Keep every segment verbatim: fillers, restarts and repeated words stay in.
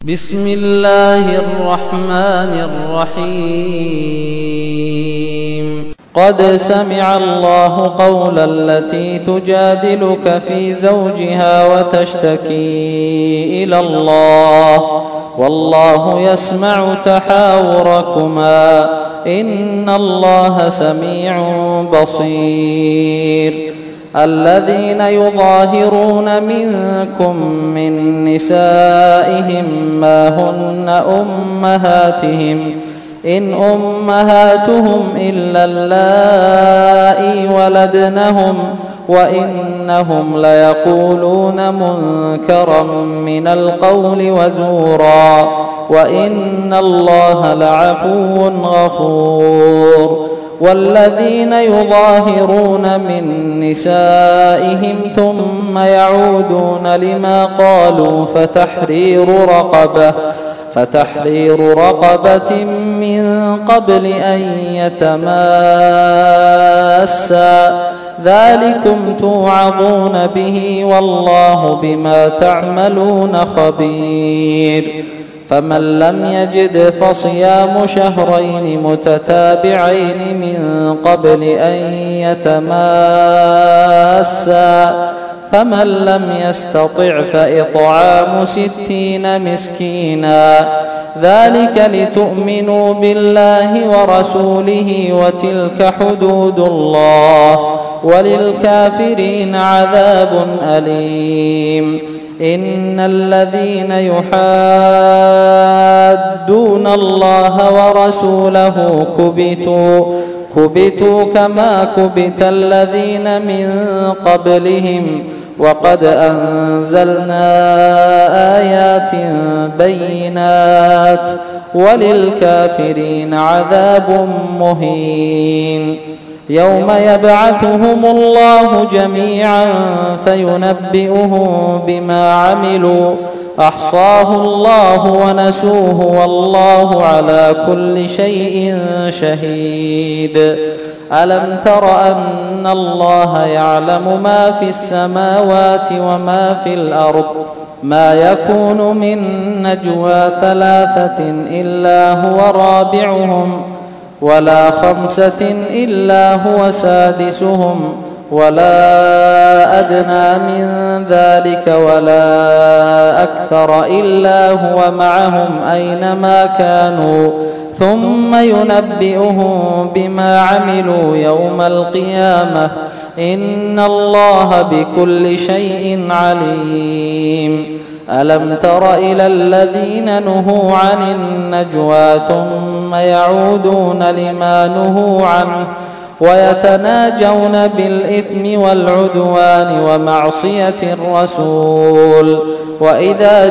بسم الله الرحمن الرحيم. قد سمع الله قول التي تجادلك في زوجها وتشتكي إلى الله والله يسمع تحاوركما إن الله سميع بصير. الذين يظاهرون منكم من نسائهم ما هن أمهاتهم إن أمهاتهم إلا اللائي ولدنهم وإنهم ليقولون منكرا من القول وزورا وإن الله لعفو غفور. والذين يظاهرون من نسائهم ثم يعودون لما قالوا فتحرير رقبة فتحرير رقبة من قبل أن يتماسا ذلكم توعظون به والله بما تعملون خبير. فمن لم يجد فصيام شهرين متتابعين من قبل أن يتماسا فمن لم يستطع فإطعام ستين مسكينا ذلك لتؤمنوا بالله ورسوله وتلك حدود الله وللكافرين عذاب أليم. إن الذين يحادون الله ورسوله كبتوا كبتوا كما كبت الذين من قبلهم وقد أنزلنا آيات بينات وللكافرين عذاب مهين. يوم يبعثهم الله جميعا فينبئهم بما عملوا أحصاه الله ونسوه والله على كل شيء شهيد. ألم تر أن الله يعلم ما في السماوات وما في الأرض ما يكون من نجوى ثلاثة إلا هو رابعهم ولا خمسة إلا هو سادسهم ولا أدنى من ذلك ولا أكثر إلا هو معهم أينما كانوا ثم ينبئهم بما عملوا يوم القيامة إن الله بكل شيء عليم. ألم تر إلى الذين نهوا عن النجوى ثم يعودون لما نهوا عنه ويتناجون بالإثم والعدوان ومعصية الرسول وإذا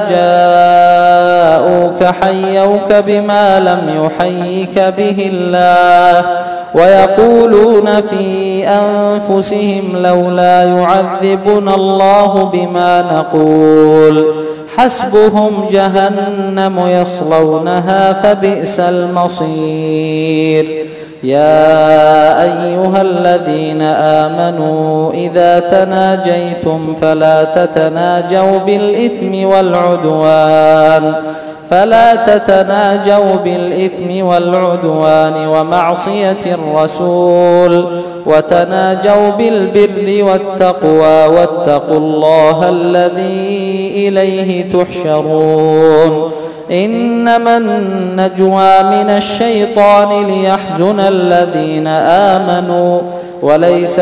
جاءوك حيوك بما لم يحيك به الله ويقولون في أنفسهم لولا يعذبنا الله بما نقول حسبهم جهنم يصلونها فبئس المصير. يا أيها الذين آمنوا إذا تناجيتم فلا تتناجوا بالإثم والعدوان فلا تتناجوا بالإثم والعدوان ومعصية الرسول وتناجوا بالبر والتقوى واتقوا الله الذي إليه تحشرون. إنما النجوى من الشيطان ليحزن الذين آمنوا وليس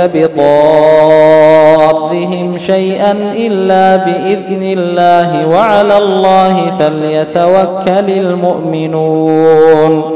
بضارهم شيئا إلا بإذن الله وعلى الله فليتوكل المؤمنون.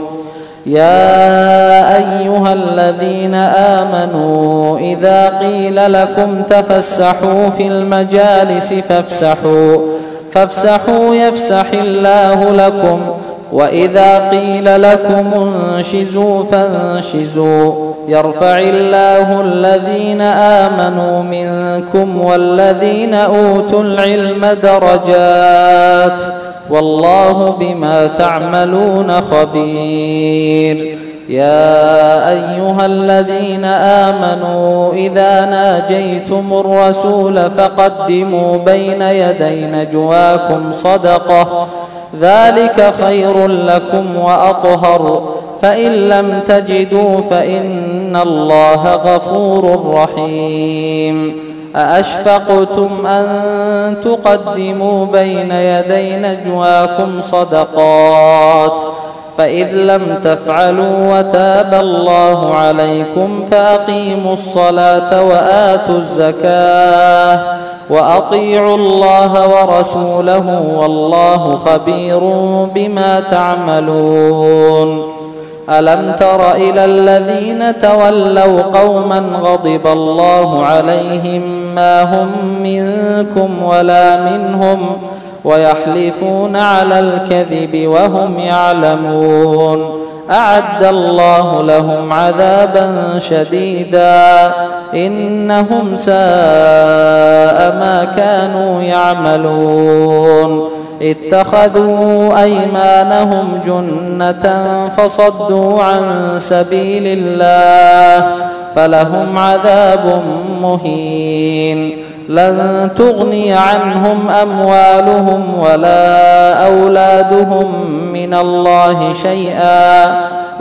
يا أيها الذين آمنوا إذا قيل لكم تفسحوا في المجالس فافسحوا فافسحوا يفسح الله لكم وإذا قيل لكم انشزوا فانشزوا يرفع الله الذين آمنوا منكم والذين أوتوا العلم درجات والله بما تعملون خبير. يا أيها الذين آمنوا إذا ناجيتم الرسول فقدموا بين يدي نجواكم صدقة ذلك خير لكم وأطهر، فإن لم تجدوا فإن الله غفور رحيم. أأشفقتم أن تقدموا بين يدي نجواكم صدقات، فإذ لم تفعلوا وتاب الله عليكم فأقيموا الصلاة وآتوا الزكاة وأطيعوا الله ورسوله والله خبير بما تعملون. ألم تر إلى الذين تولوا قوما غضب الله عليهم ما هم منكم ولا منهم ويحلفون على الكذب وهم يعلمون، أعد الله لهم عذابا شديدا إنهم ساء ما كانوا يعملون. اتخذوا أيمانهم جنة فصدوا عن سبيل الله فلهم عذاب مهين. لن تغني عنهم أموالهم ولا أولادهم من الله شيئا،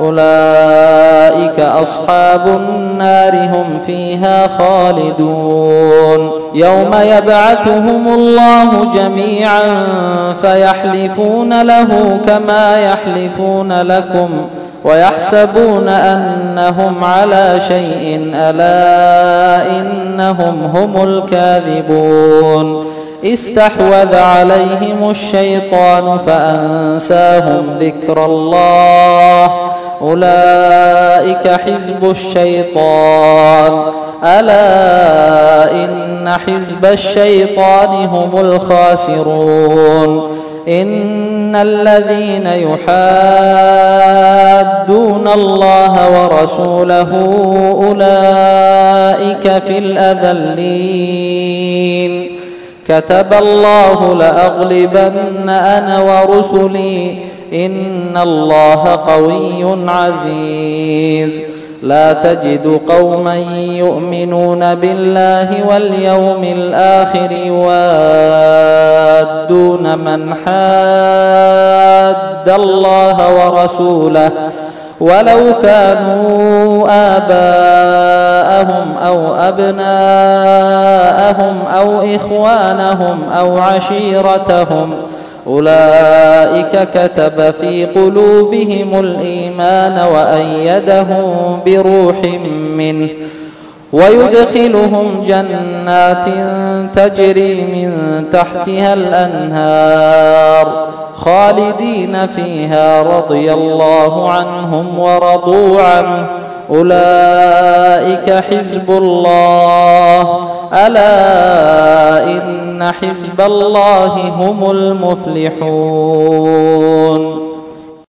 أولئك أصحاب النار هم فيها خالدون. يوم يبعثهم الله جميعا فيحلفون له كما يحلفون لكم ويحسبون أنهم على شيء، ألا إنهم هم الكاذبون. استحوذ عليهم الشيطان فأنساهم ذكر الله، أولئك حزب الشيطان، ألا إن حزب الشيطان هم الخاسرون. إن الذين يحادون الله ورسوله أولئك في الأذلين. كتب الله لأغلبن أنا ورسلي إن الله قوي عزيز. لا تجد قوما يؤمنون بالله واليوم الآخر يوادون من حاد الله ورسوله ولو كانوا آباءهم أو أبناءهم أو إخوانهم أو عشيرتهم، أولئك كتب في قلوبهم الإيمان وأيدهم بروح منه ويدخلهم جنات تجري من تحتها الأنهار خالدين فيها رضي الله عنهم ورضوا عنه، أولئك حزب الله، ألا إن حزب الله هم المفلحون.